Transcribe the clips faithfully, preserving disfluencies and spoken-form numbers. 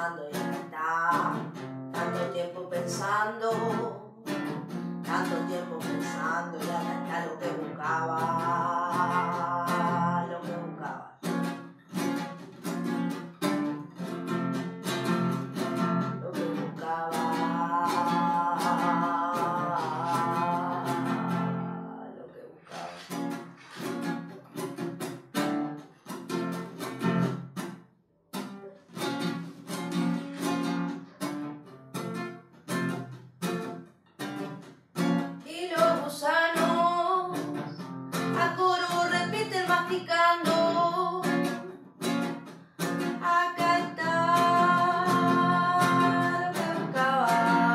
pensando y acá está. Tanto tiempo pensando, tanto tiempo pensando y acá está lo que buscaba, lo que buscaba. Lo que buscaba, lo que buscaba. Y los gusanos a coro repiten masticando. Acá está lo que buscaba.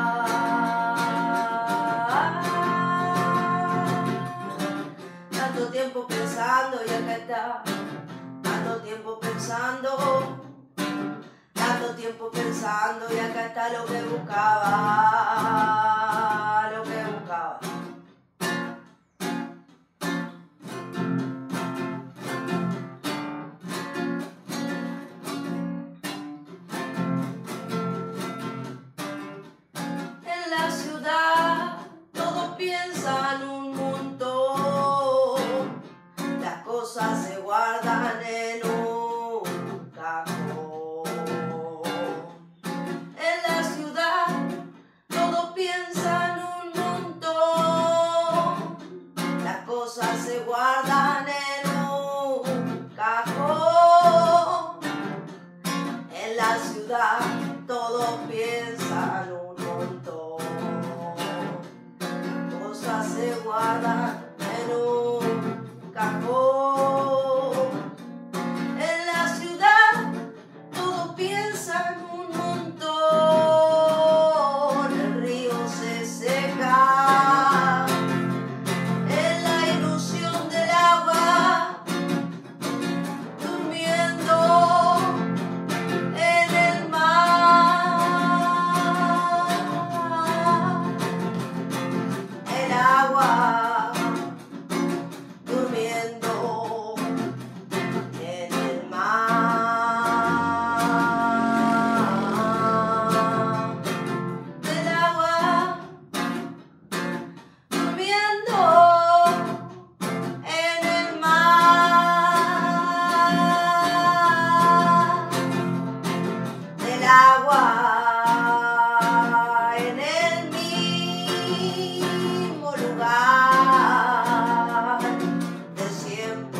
Tanto tiempo pensando y acá está. Tanto tiempo pensando. Tanto tiempo pensando y acá está lo que buscaba. Lo que buscaba. En la ciudad todos piensan un montón, las cosas se guardan en un cajón. En la ciudad todos piensan un montón, las cosas se guardan en un cajón. En la ciudad todos piensan un montón, cosas se guardan en un cajón. En la ciudad todos piensan un montón, el río se seca en la ilusión del agua, durmiendo en el mar. El agua durmiendo en el mar. El agua durmiendo en el mar. El agua en el mismo lugar de siempre.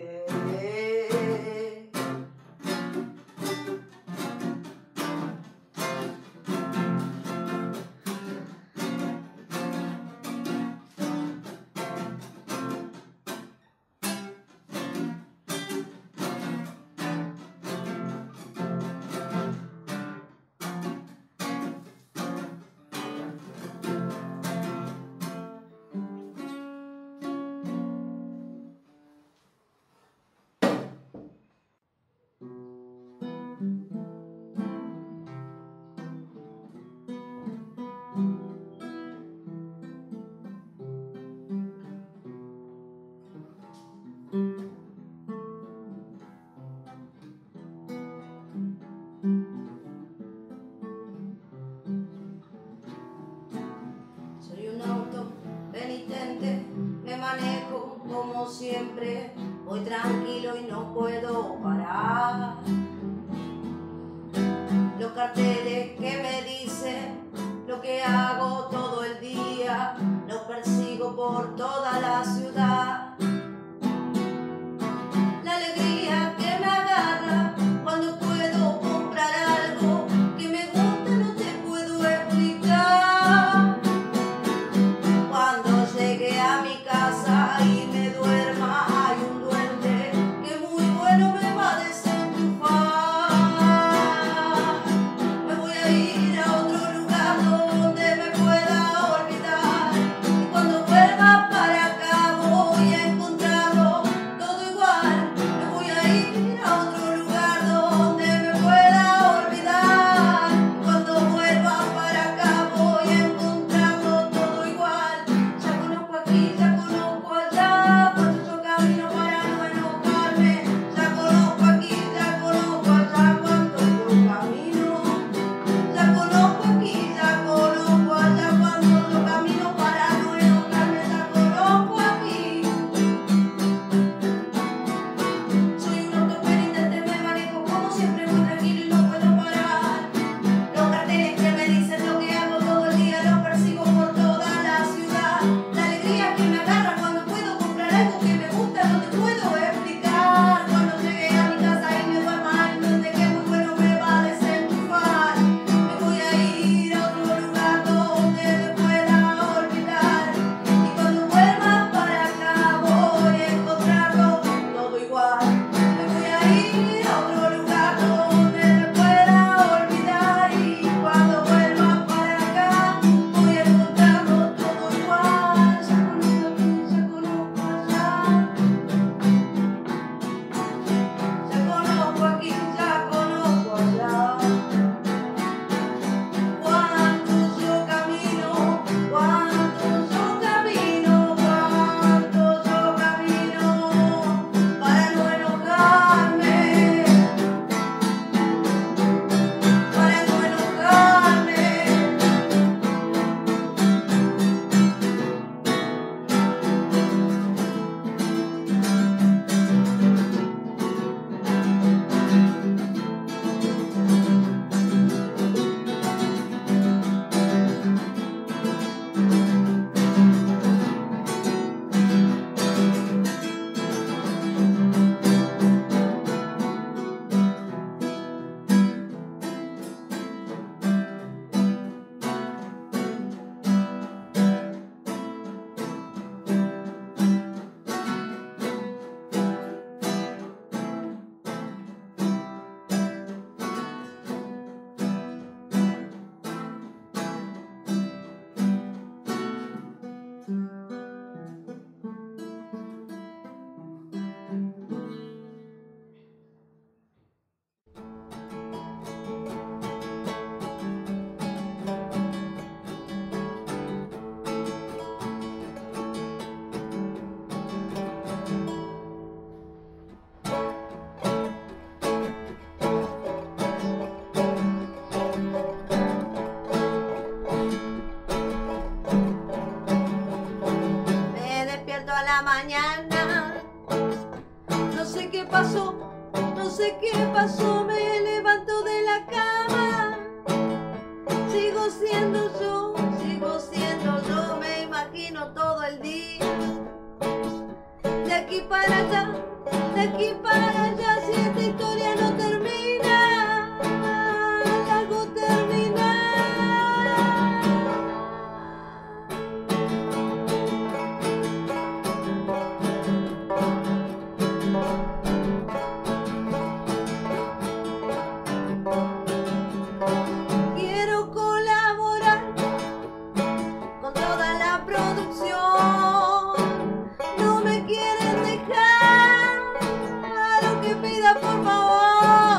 Soy un auto penitente, me manejo como siempre, voy tranquilo y no puedo parar. Los carteles que me dicen lo que hago todo el día, los persigo por toda la ciudad. La alegría que me agarra cuando puedo comprar algo que me gusta no te puedo explicar. Cuando llegue a mi casa y me duerma, hay un duende que muy bueno me va a desenchufar. Me voy a ir a otro lugar donde me pueda olvidar, y cuando vuelva para acá voy a sé qué pasó, me levanto de la cama. Sigo siendo yo, sigo siendo yo, me imagino todo el día. De aquí para allá, de aquí para allá, si esta historia no termina, la hago terminar. Quiero colaborar con toda la producción. No me quieren dejar, a lo que pida por favor.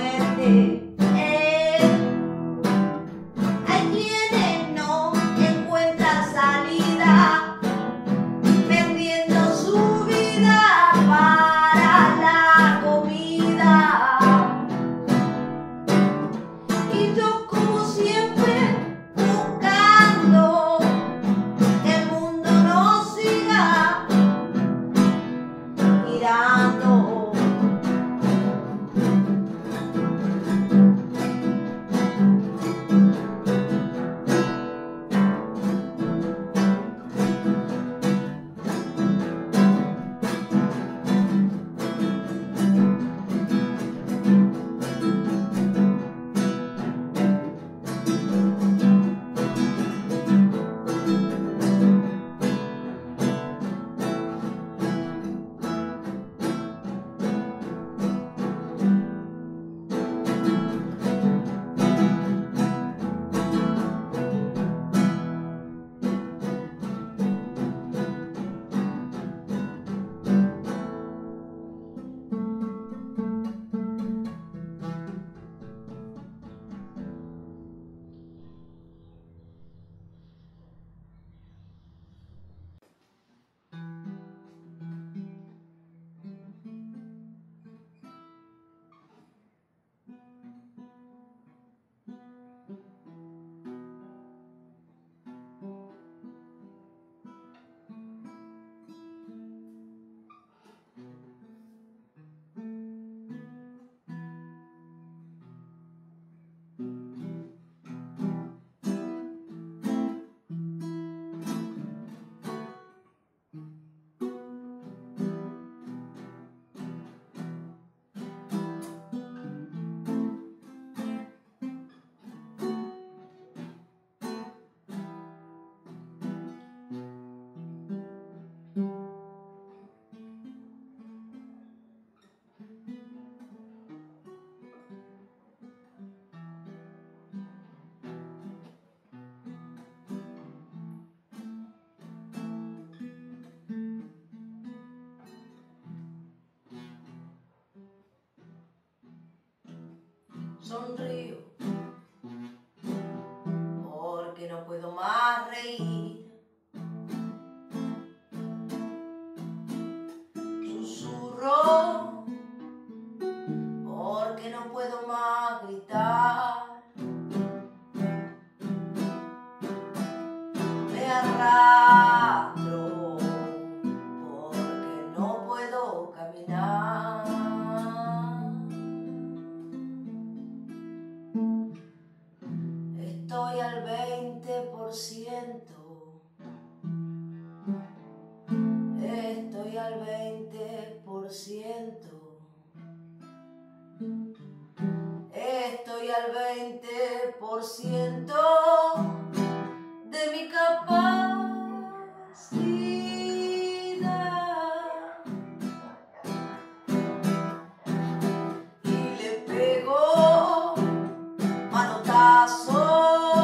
muerte. Hay quienes no encuentran salida, vendiendo su vida para la comida. Y yo, como siempre, buscando que el mundo nos siga mirando. Sonrío porque no puedo más reír. Susurro porque no puedo más gritar. Me arrastro porque no puedo caminar. Estoy al veinte por ciento, estoy al veinte por ciento, estoy al veinte por ciento de mi capacidad. Y le pego manotazos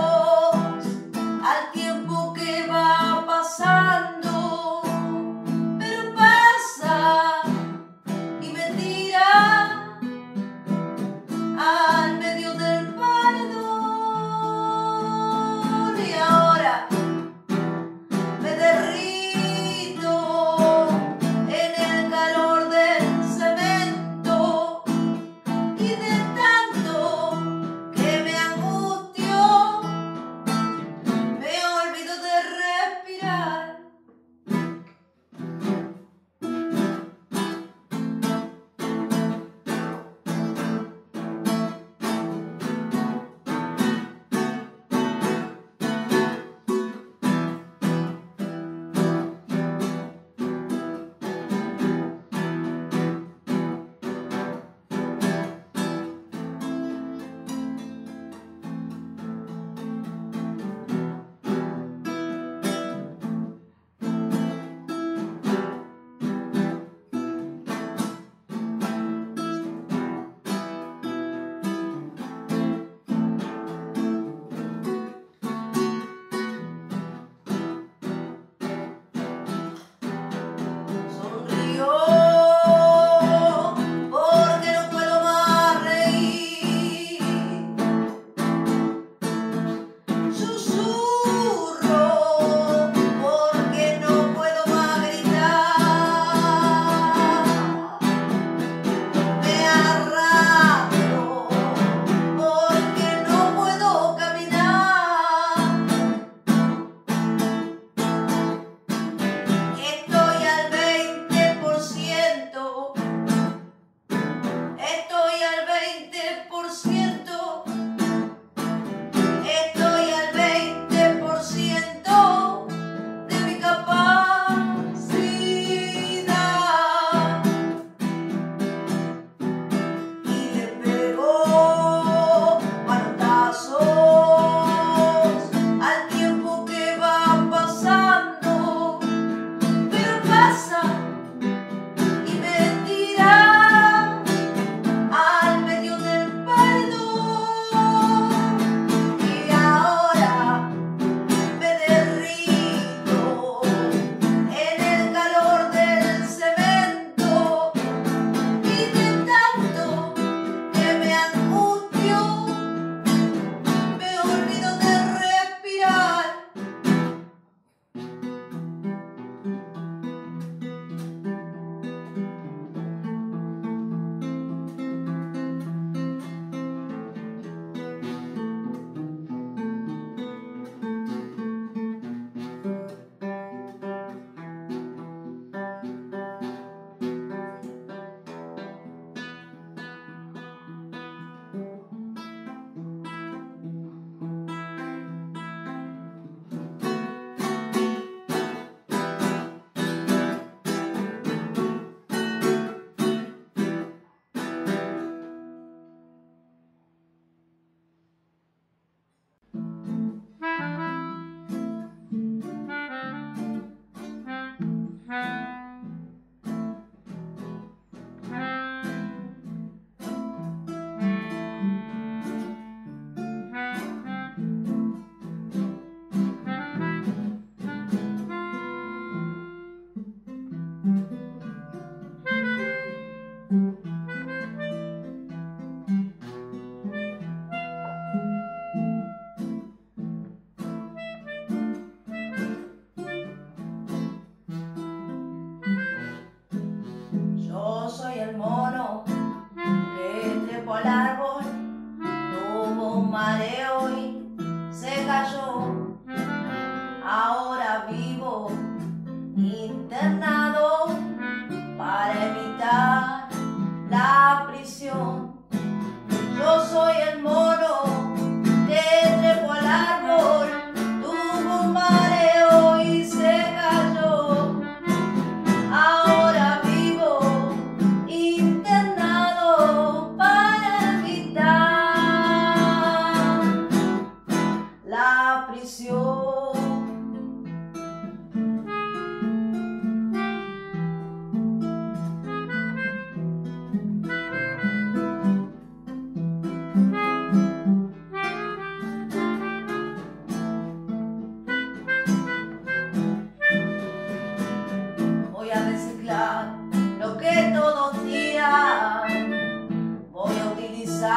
al tiempo que va pasando, pero pasa y me tira al medio del paredón. Y ahora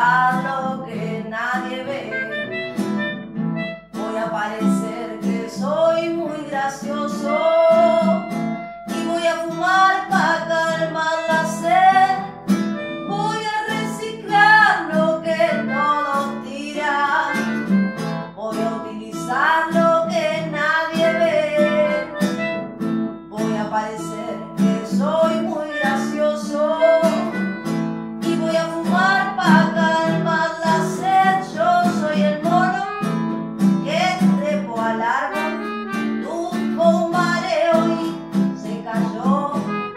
mostrar lo que nadie ve. Voy a parecer que soy muy gracioso y voy a fumar para calmar la sed. Voy a reciclar lo que todos tiran. Voy a utilizar lo que nadie ve. Voy a parecer que soy muy gracioso y voy a fumar para calmar la sed. Yo soy el mono que trepó al árbol, tuvo un mareo y se cayó.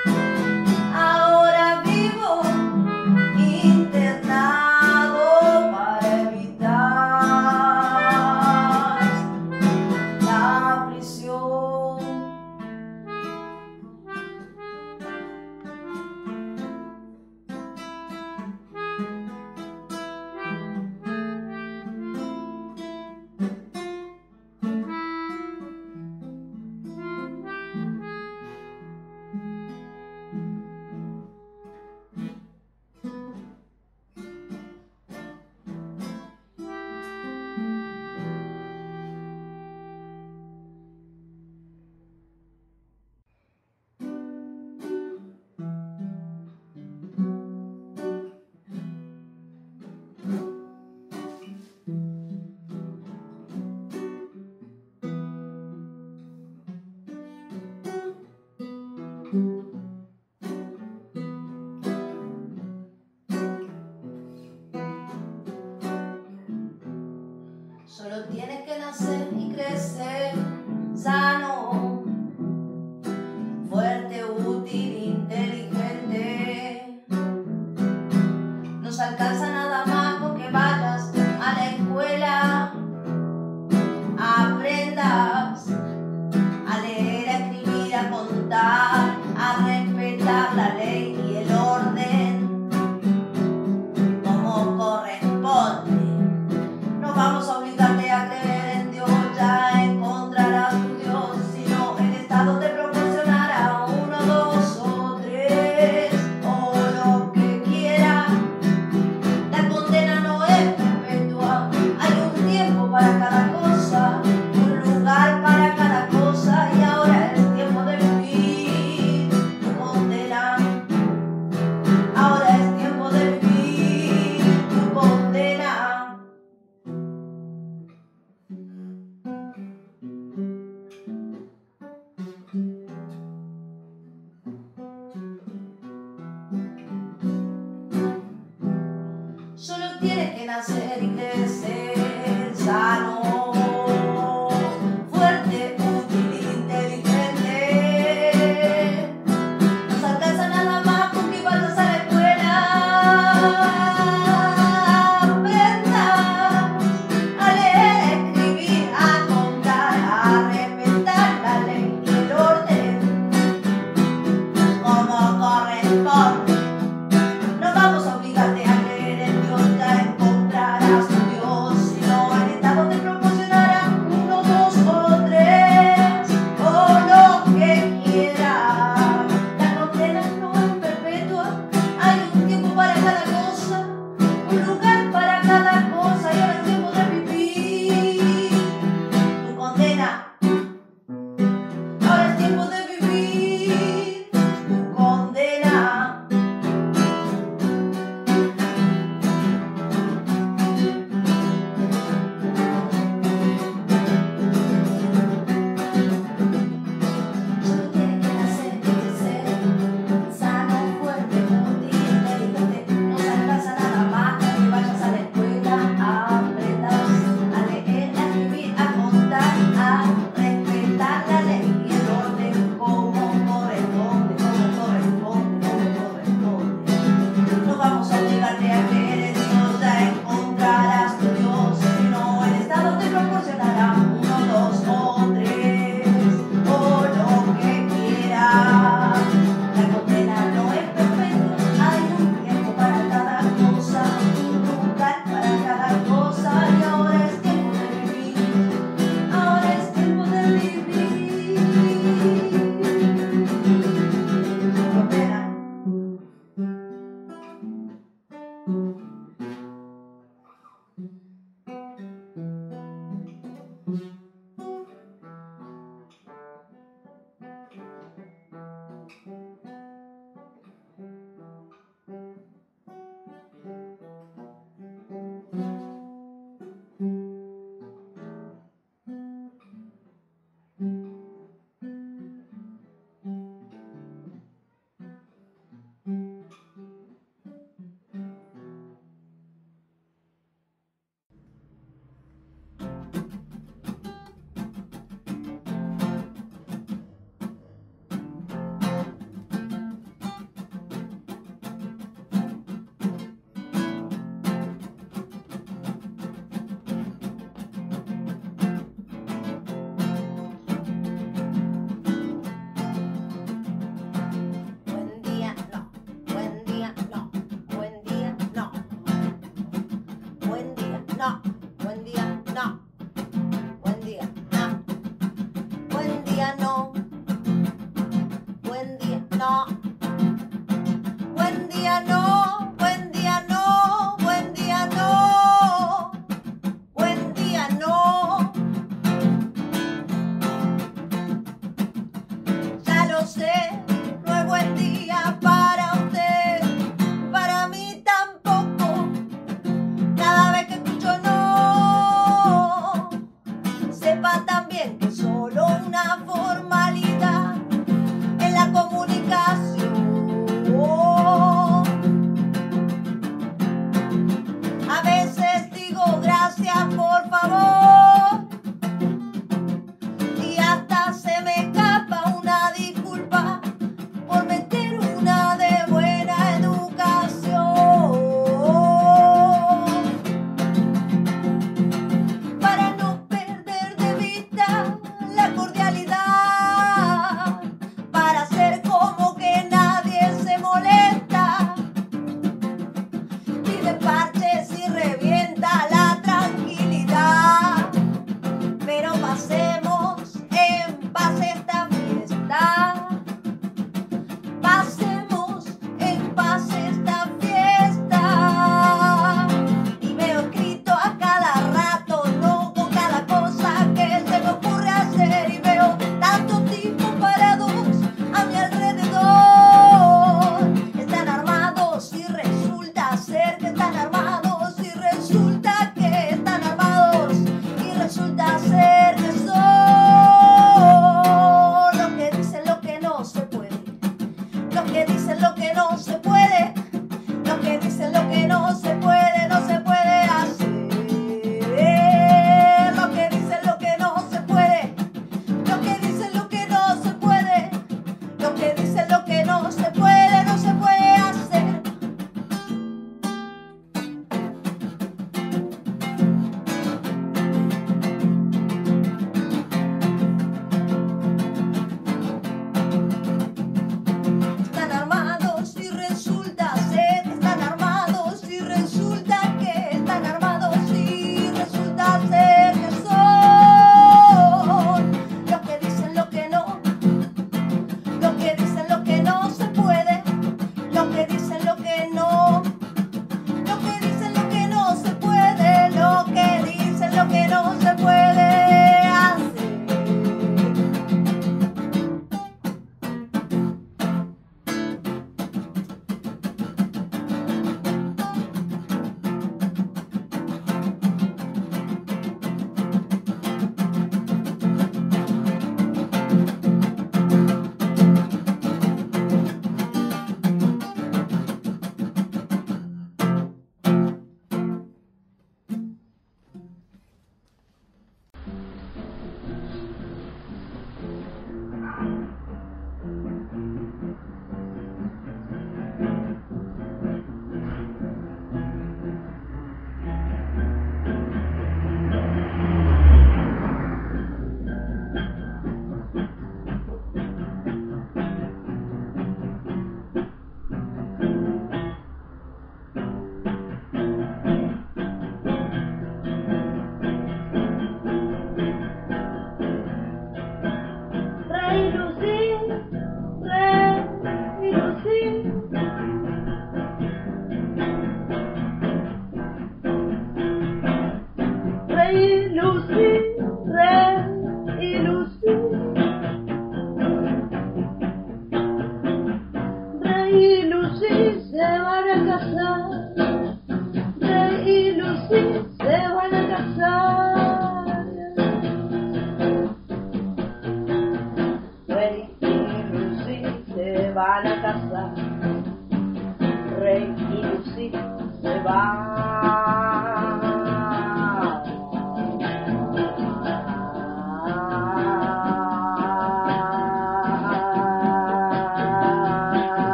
Ahora vivo internado para evitar la prisión. Solo tienes que nacer y crecer sano, fuerte, útil, inteligente. No se alcanza nada más con que vayas a la escuela, aprendas a leer, a escribir, a contar, a respetar la ley y el orden como corresponde. No vamos a obligarte a creer en Dios, ya encontrarás tu Dios, sino el Estado te proporcionará uno, dos o tres, o lo que quiera. La condena no es perpetua, hay un tiempo para cada cosa, un lugar para cada cosa, y ahora es tiempo de vivir tu condena. Ahora es tiempo de vivir tu condena. Solo tienes que nacer y crecer sano, fuerte, útil, inteligente. No se alcanza nada más con que vayas a la escuela, aprendas a leer, a escribir, a contar, a respetar la ley y el orden como corresponde. No vamos a obligarte a creer en Dios, ya encontrarás tu Dios, sino el Estado te propone no. Buen día, no. Buen día, no. Buen día, no. Buen día, no. Buen día, no. Buen día, no. Buen día, no. Buen día, no. Ya lo sé, no es buen día para usted, para mí tampoco. Cada vez que escucho no.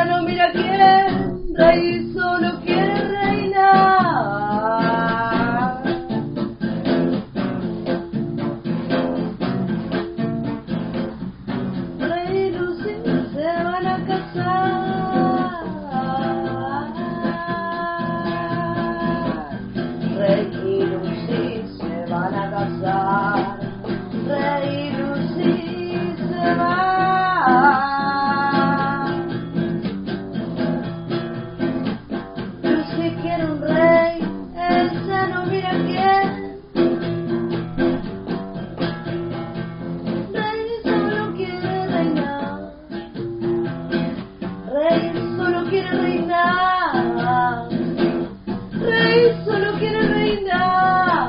ella no mira quién, rey solo quiere reinar. Rey y Lucy se van a casar. Rey y Lucy se van a casar. Rey y Lucy se van. Lucy quiere un rey, ella no mira quién. Rey solo quiere reinar. Rey solo quiere reinar. Rey solo quiere reinar.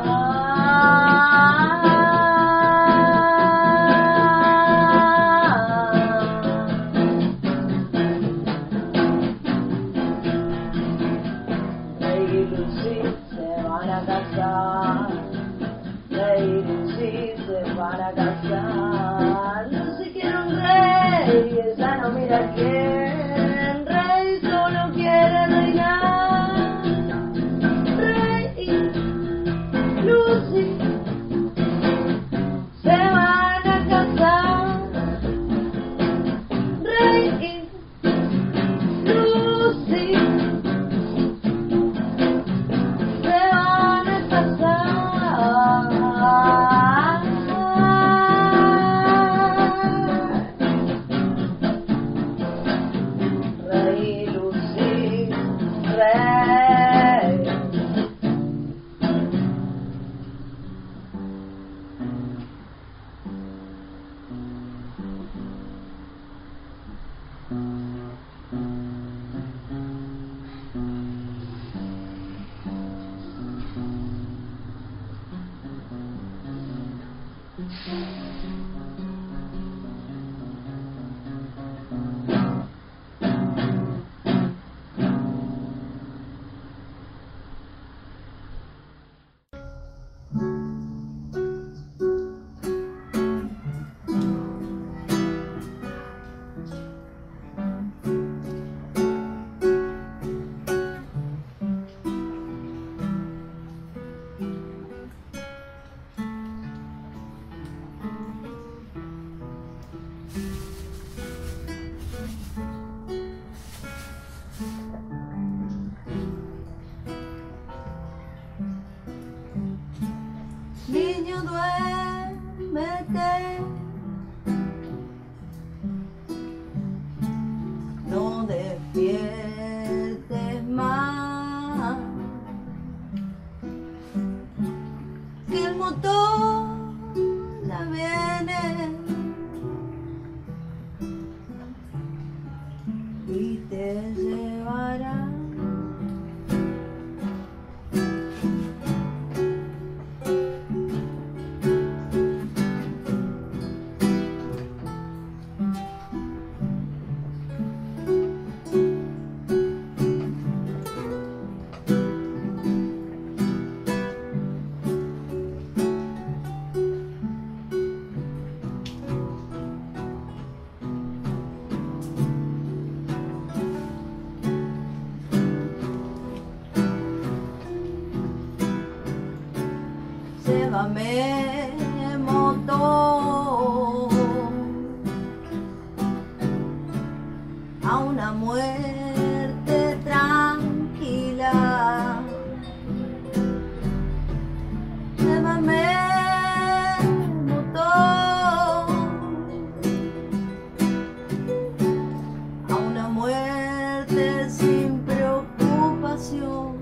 Rey y Lucy se van a casar. Rey y Lucy se van a casar. Lucy quiere un rey, ella no mira quién. Rey solo quiere reinar. Rey y Lucy se van a casar. Rey y Lucy se van a casar. Rey y Lucy, rey. Niño, duérmete, no despiertes más, que el motor ya viene y te llevará. Llévame, motor, a una muerte tranquila. Llévame, motor, a una muerte sin preocupación.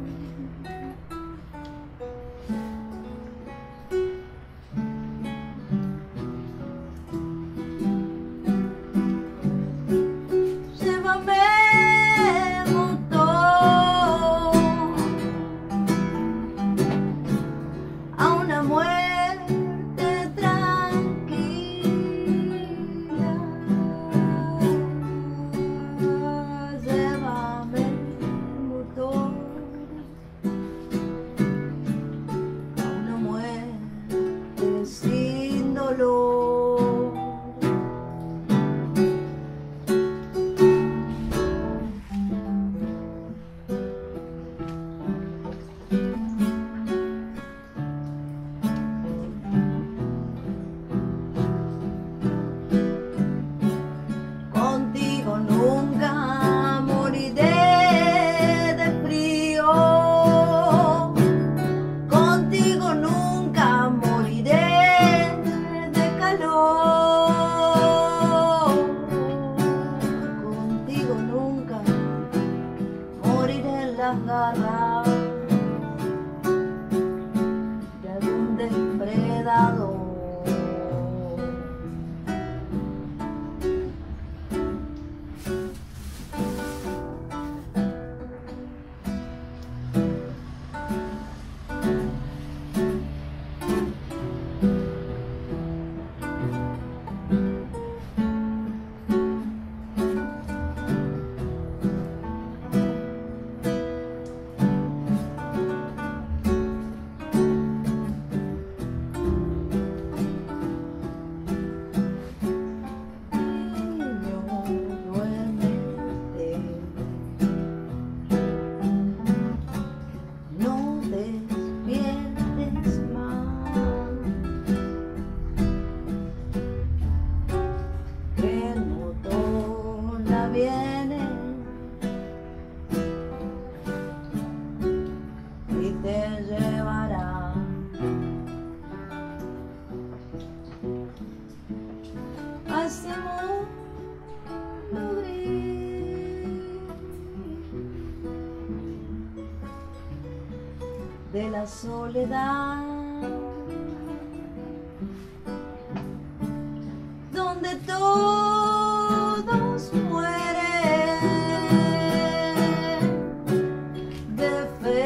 Llévame, digo nunca, moriré en las garras de algún depredador. Te llevará a ese mundo gris de la soledad, donde todos mueren de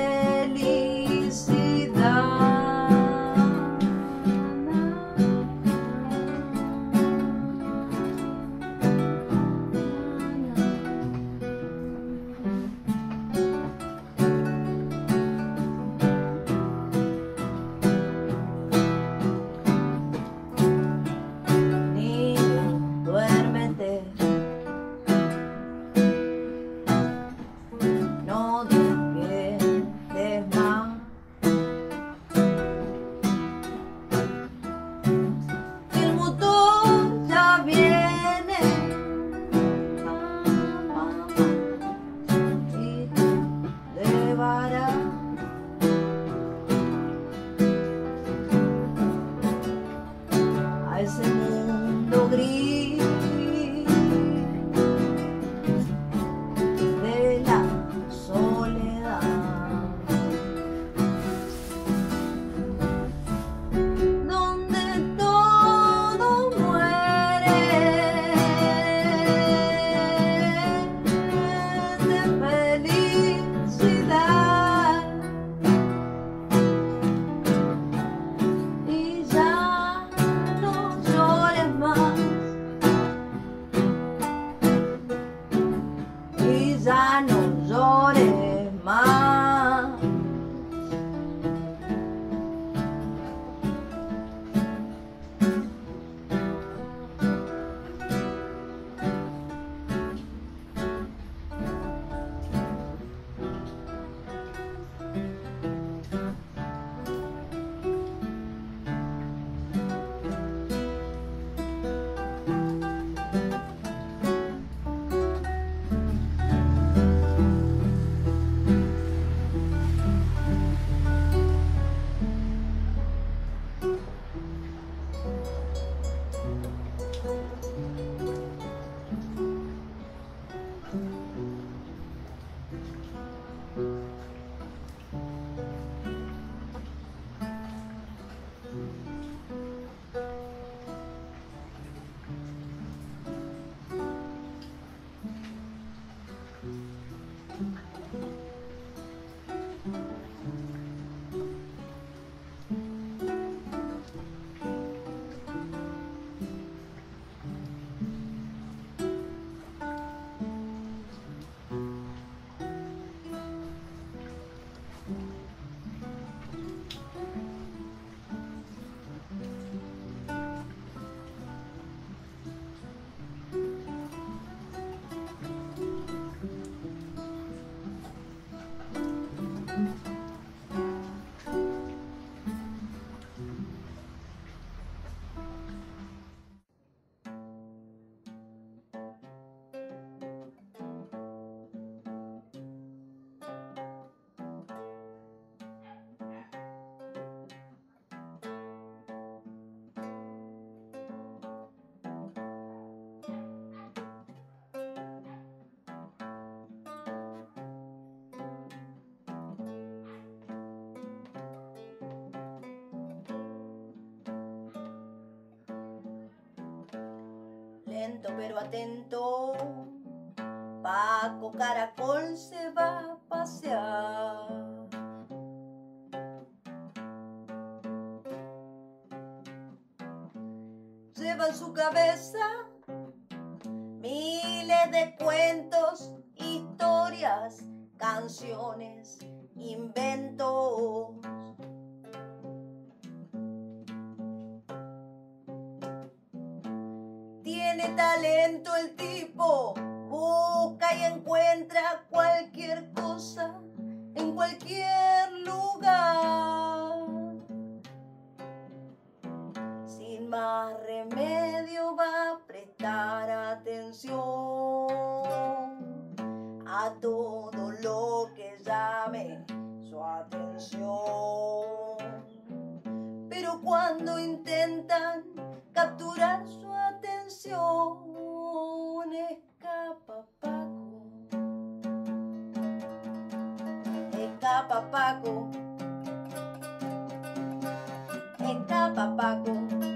a ese mundo gris de la soledad, donde todo muere de felicidad. Y ya ya no llores más. lento pero atento, Paco Caracol se va a pasear. Lleva en su cabeza miles de cuentos, historias, canciones, inventos. Tiene talento el tipo, busca y encuentra cualquier cosa en cualquier lugar. Sin más remedio va a prestar atención a todo lo que llame su atención. Pero cuando intentan capturar su atención, escapa Paco, escapa Paco, escapa Paco.